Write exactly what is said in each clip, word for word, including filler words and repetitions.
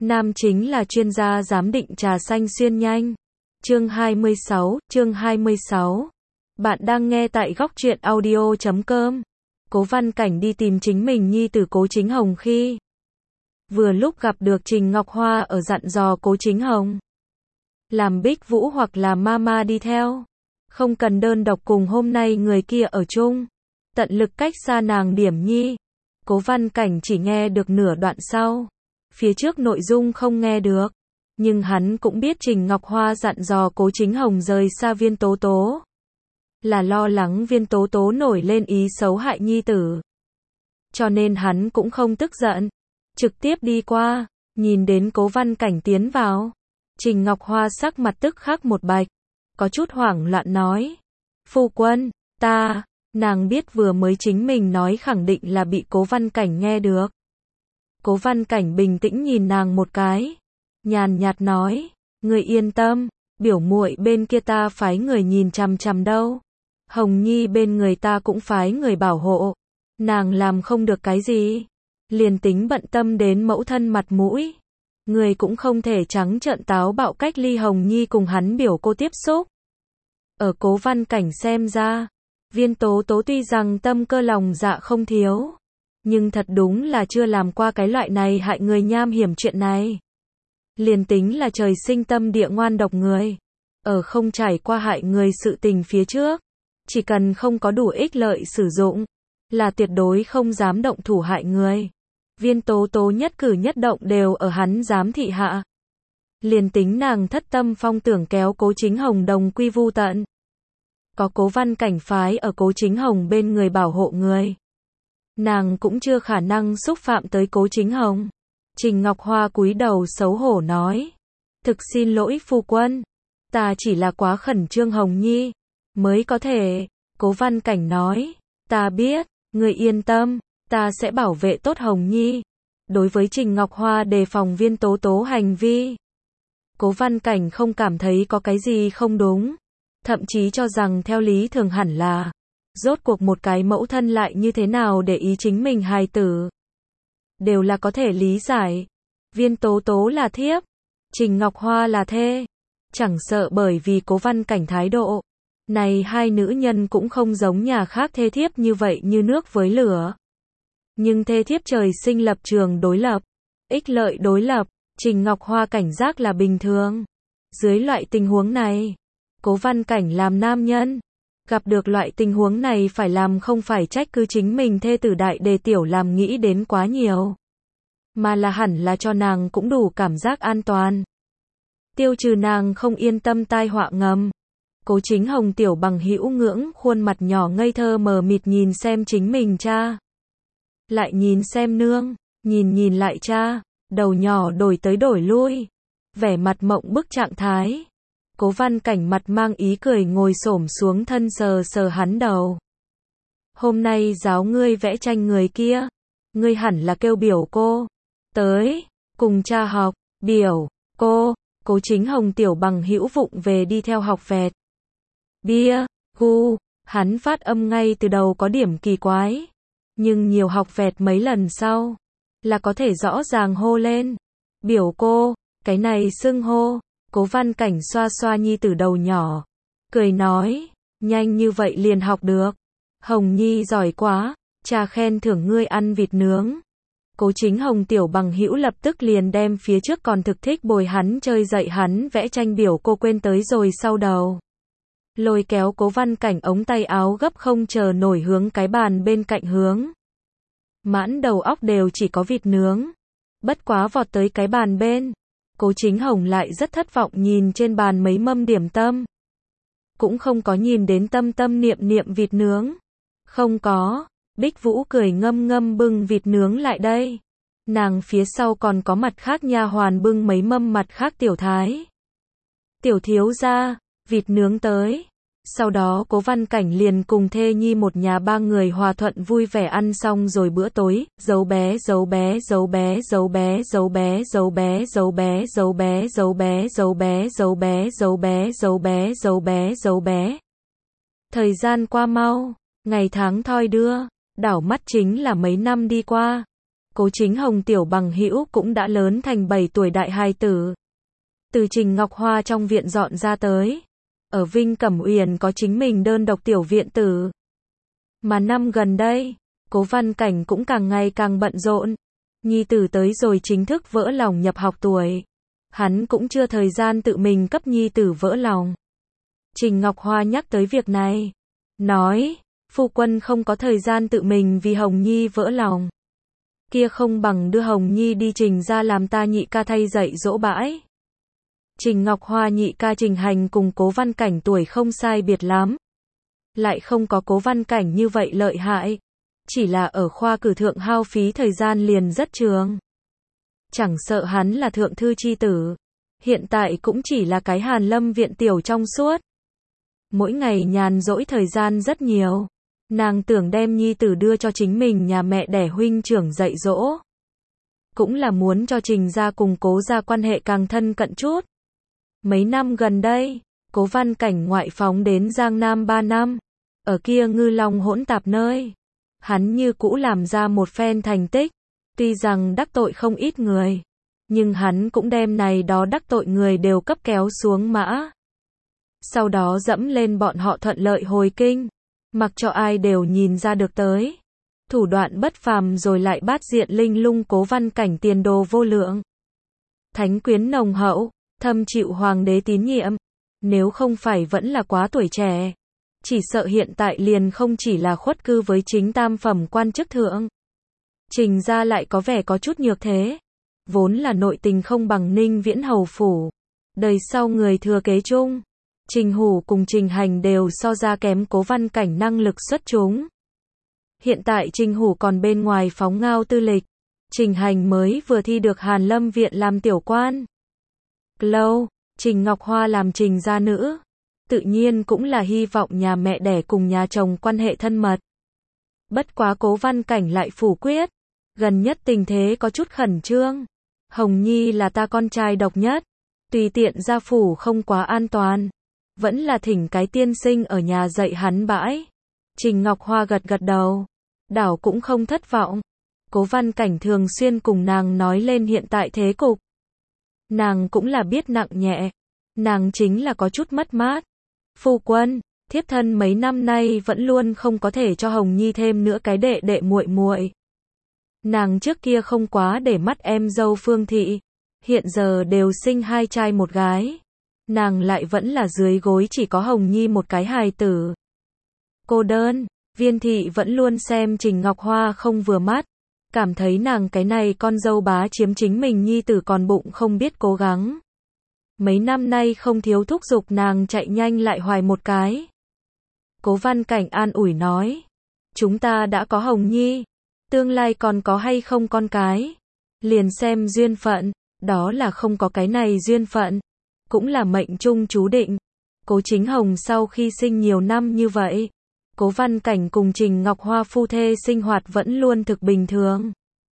Nam chính là chuyên gia giám định trà xanh xuyên nhanh. Chương hai mươi sáu, chương hai mươi sáu. Bạn đang nghe tại góc truyện audio chấm com. Cố Văn Cảnh đi tìm chính mình nhi tử Cố Chính Hồng khi vừa lúc gặp được Trình Ngọc Hoa ở dặn dò Cố Chính Hồng. Làm Bích Vũ hoặc là Mama đi theo. Không cần đơn độc cùng hôm nay người kia ở chung. Tận lực cách xa nàng điểm nhi. Cố Văn Cảnh chỉ nghe được nửa đoạn sau. Phía trước nội dung không nghe được. Nhưng hắn cũng biết Trình Ngọc Hoa dặn dò Cố Chính Hồng rời xa Viên Tố Tố. Là lo lắng Viên Tố Tố nổi lên ý xấu hại nhi tử. Cho nên hắn cũng không tức giận. Trực tiếp đi qua, nhìn đến Cố Văn Cảnh tiến vào. Trình Ngọc Hoa sắc mặt tức khắc một bạch. Có chút hoảng loạn nói. Phu quân, ta, nàng biết vừa mới chính mình nói khẳng định là bị Cố Văn Cảnh nghe được. Cố Văn Cảnh bình tĩnh nhìn nàng một cái. Nhàn nhạt nói, người yên tâm, biểu muội bên kia ta phái người nhìn chằm chằm đâu. Hồng Nhi bên người ta cũng phái người bảo hộ. Nàng làm không được cái gì. Liền tính bận tâm đến mẫu thân mặt mũi. Người cũng không thể trắng trợn táo bạo cách ly Hồng Nhi cùng hắn biểu cô tiếp xúc. Ở Cố Văn Cảnh xem ra, Viên Tố Tố tuy rằng tâm cơ lòng dạ không thiếu. Nhưng thật đúng là chưa làm qua cái loại này hại người nham hiểm chuyện này. Liền tính là trời sinh tâm địa ngoan độc người. Ở không trải qua hại người sự tình phía trước. Chỉ cần không có đủ ích lợi sử dụng. Là tuyệt đối không dám động thủ hại người. Viên Tố Tố nhất cử nhất động đều ở hắn giám thị hạ. Liền tính nàng thất tâm phong tưởng kéo Cố Chính Hồng đồng quy vu tận. Có Cố Văn Cảnh phái ở Cố Chính Hồng bên người bảo hộ người. Nàng cũng chưa khả năng xúc phạm tới Cố Chính Hồng. Trình Ngọc Hoa cúi đầu xấu hổ nói. Thực xin lỗi phu quân. Ta chỉ là quá khẩn trương Hồng Nhi. Mới có thể. Cố Văn Cảnh nói. Ta biết. Người yên tâm. Ta sẽ bảo vệ tốt Hồng Nhi. Đối với Trình Ngọc Hoa đề phòng Viên Tố Tố hành vi. Cố Văn Cảnh không cảm thấy có cái gì không đúng. Thậm chí cho rằng theo lý thường hẳn là. Rốt cuộc một cái mẫu thân lại như thế nào để ý chính mình hài tử. Đều là có thể lý giải. Viên Tố Tố là thiếp. Trình Ngọc Hoa là thê. Chẳng sợ bởi vì Cố Văn Cảnh thái độ. Này hai nữ nhân cũng không giống nhà khác thê thiếp như vậy như nước với lửa. Nhưng thê thiếp trời sinh lập trường đối lập. Ích lợi đối lập. Trình Ngọc Hoa cảnh giác là bình thường. Dưới loại tình huống này. Cố Văn Cảnh làm nam nhân. Gặp được loại tình huống này phải làm không phải trách cứ chính mình thê tử đại đề tiểu làm nghĩ đến quá nhiều. Mà là hẳn là cho nàng cũng đủ cảm giác an toàn. Tiêu trừ nàng không yên tâm tai họa ngầm. Cố Chính Hồng tiểu bằng hữu ngưỡng khuôn mặt nhỏ ngây thơ mờ mịt nhìn xem chính mình cha. Lại nhìn xem nương, nhìn nhìn lại cha, đầu nhỏ đổi tới đổi lui. Vẻ mặt mộng bức trạng thái. Cố Văn Cảnh mặt mang ý cười ngồi xổm xuống thân sờ sờ hắn đầu. Hôm nay giáo ngươi vẽ tranh người kia. Ngươi hẳn là kêu biểu cô. Tới, cùng cha học, biểu, cô. Cố Chính Hồng tiểu bằng hữu vụng về đi theo học vẹt. Bia, gu, hắn phát âm ngay từ đầu có điểm kỳ quái. Nhưng nhiều học vẹt mấy lần sau. Là có thể rõ ràng hô lên. Biểu cô, cái này xưng hô. Cố Văn Cảnh xoa xoa nhi tử đầu nhỏ. Cười nói, nhanh như vậy liền học được. Hồng Nhi giỏi quá, cha khen thưởng ngươi ăn vịt nướng. Cố Chính Hồng tiểu bằng hữu lập tức liền đem phía trước còn thực thích bồi hắn chơi dạy hắn vẽ tranh biểu cô quên tới rồi sau đầu. Lôi kéo Cố Văn Cảnh ống tay áo gấp không chờ nổi hướng cái bàn bên cạnh hướng. Mãn đầu óc đều chỉ có vịt nướng. Bất quá vọt tới cái bàn bên. Cố Chính Hồng lại rất thất vọng nhìn trên bàn mấy mâm điểm tâm. Cũng không có nhìn đến tâm tâm niệm niệm vịt nướng. Không có. Bích Vũ cười ngâm ngâm bưng vịt nướng lại đây. Nàng phía sau còn có mặt khác nha hoàn bưng mấy mâm mặt khác tiểu thái. Tiểu thiếu gia, vịt nướng tới. Sau đó Cố Văn Cảnh liền cùng thê nhi một nhà ba người hòa thuận vui vẻ ăn xong rồi bữa tối. Dấu bé dấu bé dấu bé dấu bé dấu bé dấu bé dấu bé dấu bé dấu bé dấu bé dấu bé dấu bé dấu bé dấu bé dấu bé. Thời gian qua mau, ngày tháng thoi đưa, đảo mắt chính là mấy năm đi qua. Cố Chính Hồng tiểu bằng hữu cũng đã lớn thành bảy tuổi đại hài tử. Từ Trình Ngọc Hoa trong viện dọn ra tới. Ở Vinh Cẩm Uyển có chính mình đơn độc tiểu viện tử. Mà năm gần đây, Cố Văn Cảnh cũng càng ngày càng bận rộn. Nhi tử tới rồi chính thức vỡ lòng nhập học tuổi. Hắn cũng chưa thời gian tự mình cấp nhi tử vỡ lòng. Trình Ngọc Hoa nhắc tới việc này. Nói, phu quân không có thời gian tự mình vì Hồng Nhi vỡ lòng. Kia không bằng đưa Hồng Nhi đi Trình ra làm ta nhị ca thay dạy dỗ bãi. Trình Ngọc Hoa nhị ca Trình Hành cùng Cố Văn Cảnh tuổi không sai biệt lắm. Lại không có Cố Văn Cảnh như vậy lợi hại. Chỉ là ở khoa cử thượng hao phí thời gian liền rất trường. Chẳng sợ hắn là thượng thư chi tử. Hiện tại cũng chỉ là cái Hàn Lâm viện tiểu trong suốt. Mỗi ngày nhàn rỗi thời gian rất nhiều. Nàng tưởng đem nhi tử đưa cho chính mình nhà mẹ đẻ huynh trưởng dạy dỗ. Cũng là muốn cho Trình gia cùng Cố gia quan hệ càng thân cận chút. Mấy năm gần đây, Cố Văn Cảnh ngoại phóng đến Giang Nam ba năm. Ở kia ngư long hỗn tạp nơi. Hắn như cũ làm ra một phen thành tích. Tuy rằng đắc tội không ít người. Nhưng hắn cũng đem này đó đắc tội người đều cấp kéo xuống mã. Sau đó dẫm lên bọn họ thuận lợi hồi kinh. Mặc cho ai đều nhìn ra được tới. Thủ đoạn bất phàm rồi lại bát diện linh lung Cố Văn Cảnh tiền đồ vô lượng. Thánh quyến nồng hậu, thâm chịu hoàng đế tín nhiệm. Nếu không phải vẫn là quá tuổi trẻ. Chỉ sợ hiện tại liền không chỉ là khuất cư với chính tam phẩm quan chức thượng. Trình gia lại có vẻ có chút nhược thế. Vốn là nội tình không bằng Ninh Viễn hầu phủ. Đời sau người thừa kế chung. Trình Hủ cùng Trình Hành đều so ra kém Cố Văn Cảnh năng lực xuất chúng. Hiện tại Trình Hủ còn bên ngoài phóng ngao tư lịch. Trình Hành mới vừa thi được Hàn Lâm viện làm tiểu quan. Lâu, Trình Ngọc Hoa làm Trình gia nữ. Tự nhiên cũng là hy vọng nhà mẹ đẻ cùng nhà chồng quan hệ thân mật. Bất quá Cố Văn Cảnh lại phủ quyết. Gần nhất tình thế có chút khẩn trương. Hồng Nhi là ta con trai độc nhất. Tùy tiện gia phủ không quá an toàn. Vẫn là thỉnh cái tiên sinh ở nhà dạy hắn bãi. Trình Ngọc Hoa gật gật đầu. Đảo cũng không thất vọng. Cố Văn Cảnh thường xuyên cùng nàng nói lên hiện tại thế cục. Nàng cũng là biết nặng nhẹ. Nàng chính là có chút mất mát. Phu quân, thiếp thân mấy năm nay vẫn luôn không có thể cho Hồng Nhi thêm nữa cái đệ đệ muội muội. Nàng trước kia không quá để mắt em dâu Phương Thị. Hiện giờ đều sinh hai trai một gái. Nàng lại vẫn là dưới gối chỉ có Hồng Nhi một cái hài tử. Cô đơn, Viên Thị vẫn luôn xem Trình Ngọc Hoa không vừa mắt. Cảm thấy nàng cái này con dâu bá chiếm chính mình nhi tử còn bụng không biết cố gắng. Mấy năm nay không thiếu thúc giục nàng chạy nhanh lại hoài một cái. Cố Văn Cảnh an ủi nói. Chúng ta đã có Hồng Nhi. Tương lai còn có hay không con cái. Liền xem duyên phận. Đó là không có cái này duyên phận. Cũng là mệnh chung chú định. Cố Chính Hồng sau khi sinh nhiều năm như vậy. Cố Văn Cảnh cùng Trình Ngọc Hoa phu thê sinh hoạt vẫn luôn thực bình thường.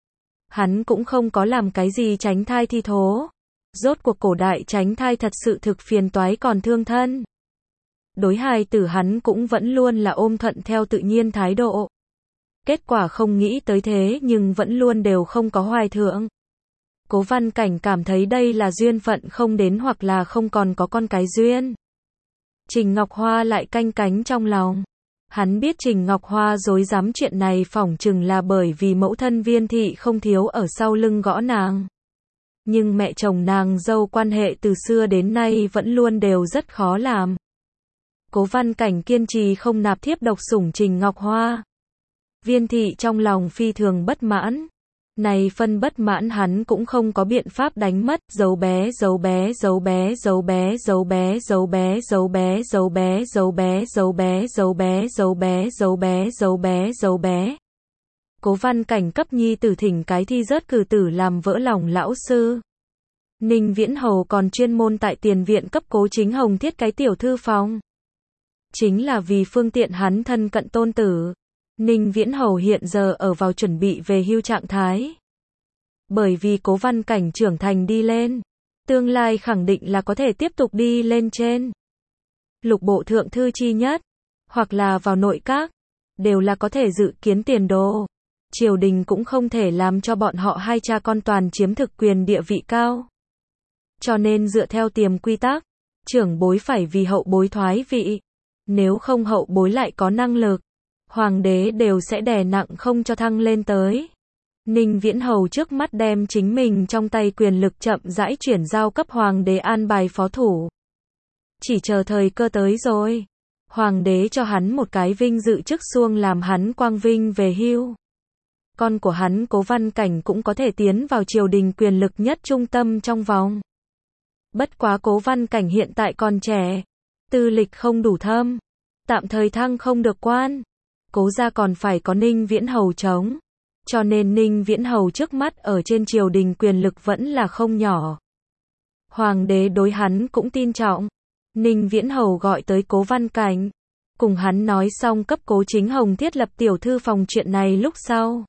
Hắn cũng không có làm cái gì tránh thai thi thố. Rốt cuộc cổ đại tránh thai thật sự thực phiền toái còn thương thân. Đối hài tử hắn cũng vẫn luôn là ôm thuận theo tự nhiên thái độ. Kết quả không nghĩ tới thế nhưng vẫn luôn đều không có hoài thượng. Cố Văn Cảnh cảm thấy đây là duyên phận không đến hoặc là không còn có con cái duyên. Trình Ngọc Hoa lại canh cánh trong lòng. Hắn biết Trình Ngọc Hoa dối dám chuyện này phỏng chừng là bởi vì mẫu thân Viên Thị không thiếu ở sau lưng gõ nàng. Nhưng mẹ chồng nàng dâu quan hệ từ xưa đến nay vẫn luôn đều rất khó làm. Cố Văn Cảnh kiên trì không nạp thiếp độc sủng Trình Ngọc Hoa. Viên Thị trong lòng phi thường bất mãn. Này phân bất mãn hắn cũng không có biện pháp đánh mất. Giấu bé, giấu bé, giấu bé, giấu bé, giấu bé, giấu bé, giấu bé, giấu bé, giấu bé, giấu bé, giấu bé, giấu bé, giấu bé, giấu bé, giấu bé. Cố Văn Cảnh cấp nhi tử thỉnh cái thi rớt cử tử làm vỡ lòng lão sư. Ninh Viễn Hầu còn chuyên môn tại tiền viện cấp Cố Chính Hồng thiết cái tiểu thư phòng. Chính là vì phương tiện hắn thân cận tôn tử. Ninh Viễn Hầu hiện giờ ở vào chuẩn bị về hưu trạng thái. Bởi vì Cố Văn Cảnh trưởng thành đi lên. Tương lai khẳng định là có thể tiếp tục đi lên trên. Lục bộ thượng thư chi nhất. Hoặc là vào nội các. Đều là có thể dự kiến tiền đồ. triều đình cũng không thể làm cho bọn họ hai cha con toàn chiếm thực quyền địa vị cao. Cho nên dựa theo tiềm quy tắc, trưởng bối phải vì hậu bối thoái vị. Nếu không hậu bối lại có năng lực, hoàng đế đều sẽ đè nặng không cho thăng lên tới. Ninh Viễn Hầu trước mắt đem chính mình trong tay quyền lực chậm rãi chuyển giao cấp hoàng đế an bài phó thủ. Chỉ chờ thời cơ tới rồi. Hoàng đế cho hắn một cái vinh dự chức xuông làm hắn quang vinh về hưu. Con của hắn Cố Văn Cảnh cũng có thể tiến vào triều đình quyền lực nhất trung tâm trong vòng. Bất quá Cố Văn Cảnh hiện tại còn trẻ, tư lịch không đủ thâm, tạm thời thăng không được quan. Cố gia còn phải có Ninh Viễn Hầu chống. Cho nên Ninh Viễn Hầu trước mắt ở trên triều đình quyền lực vẫn là không nhỏ. Hoàng đế đối hắn cũng tin trọng. Ninh Viễn Hầu gọi tới Cố Văn Cảnh, cùng hắn nói xong cấp Cố Chính Hồng thiết lập tiểu thư phòng chuyện này lúc sau.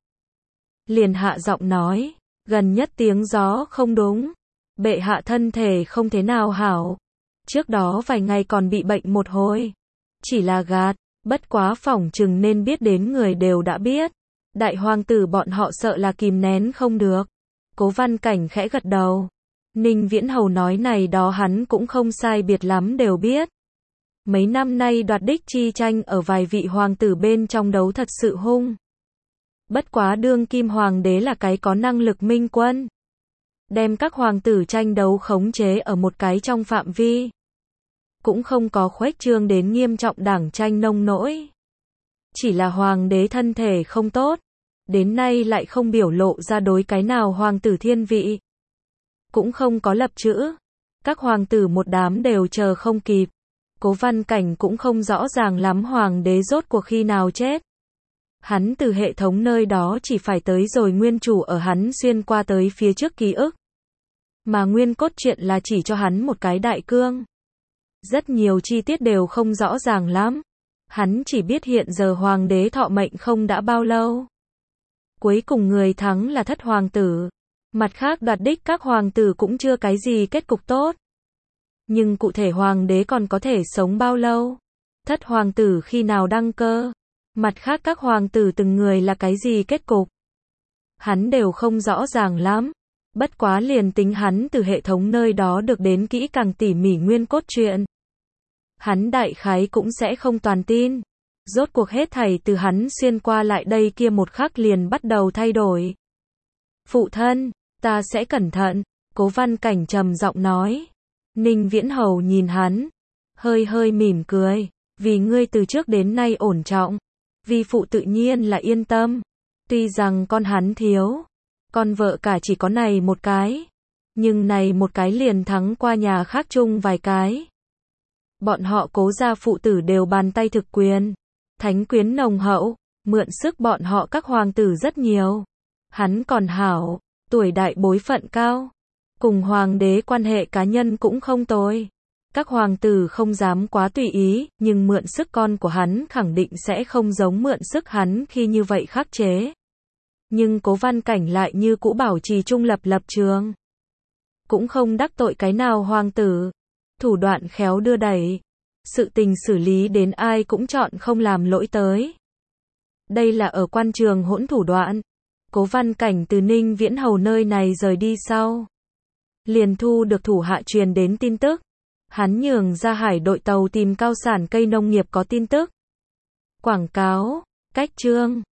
Liền hạ giọng nói, gần nhất tiếng gió không đúng. Bệ hạ thân thể không thế nào hảo. Trước đó vài ngày còn bị bệnh một hồi. Chỉ là gạt, bất quá phỏng chừng nên biết đến người đều đã biết. Đại hoàng tử bọn họ sợ là kìm nén không được. Cố Văn Cảnh khẽ gật đầu. Ninh Viễn Hầu nói này đó hắn cũng không sai biệt lắm đều biết. Mấy năm nay đoạt đích chi tranh ở vài vị hoàng tử bên trong đấu thật sự hung. Bất quá đương kim hoàng đế là cái có năng lực minh quân. Đem các hoàng tử tranh đấu khống chế ở một cái trong phạm vi. Cũng không có khuếch trương đến nghiêm trọng đảng tranh nông nỗi. Chỉ là hoàng đế thân thể không tốt. Đến nay lại không biểu lộ ra đối cái nào hoàng tử thiên vị. Cũng không có lập chữ. Các hoàng tử một đám đều chờ không kịp. Cố Văn Cảnh cũng không rõ ràng lắm hoàng đế rốt cuộc khi nào chết. Hắn từ hệ thống nơi đó chỉ phải tới rồi nguyên chủ ở hắn xuyên qua tới phía trước ký ức. Mà nguyên cốt truyện là chỉ cho hắn một cái đại cương. Rất nhiều chi tiết đều không rõ ràng lắm. Hắn chỉ biết hiện giờ hoàng đế thọ mệnh không đã bao lâu. Cuối cùng người thắng là thất hoàng tử. Mặt khác đoạt đích các hoàng tử cũng chưa cái gì kết cục tốt. Nhưng cụ thể hoàng đế còn có thể sống bao lâu? Thất hoàng tử khi nào đăng cơ? Mặt khác các hoàng tử từng người là cái gì kết cục? Hắn đều không rõ ràng lắm. Bất quá liền tính hắn từ hệ thống nơi đó được đến kỹ càng tỉ mỉ nguyên cốt truyện. Hắn đại khái cũng sẽ không toàn tin. Rốt cuộc hết thảy từ hắn xuyên qua lại đây kia một khắc liền bắt đầu thay đổi. Phụ thân, ta sẽ cẩn thận, Cố Văn Cảnh trầm giọng nói. Ninh Viễn Hầu nhìn hắn, hơi hơi mỉm cười, vì ngươi từ trước đến nay ổn trọng, vì phụ tự nhiên là yên tâm. Tuy rằng con hắn thiếu, con vợ cả chỉ có này một cái, nhưng này một cái liền thắng qua nhà khác chung vài cái. Bọn họ Cố gia phụ tử đều bàn tay thực quyền, thánh quyến nồng hậu, mượn sức bọn họ các hoàng tử rất nhiều. Hắn còn hảo, tuổi đại bối phận cao, cùng hoàng đế quan hệ cá nhân cũng không tồi. Các hoàng tử không dám quá tùy ý, nhưng mượn sức con của hắn khẳng định sẽ không giống mượn sức hắn khi như vậy khắc chế. Nhưng Cố Văn Cảnh lại như cũ bảo trì trung lập lập trường. Cũng không đắc tội cái nào hoàng tử. Thủ đoạn khéo đưa đẩy. Sự tình xử lý đến ai cũng chọn không làm lỗi tới. Đây là ở quan trường hỗn thủ đoạn. Cố Văn Cảnh từ Ninh Viễn Hầu nơi này rời đi sau. Liền thu được thủ hạ truyền đến tin tức. Hắn nhường ra hải đội tàu tìm cao sản cây nông nghiệp có tin tức. Quảng cáo, cách chương.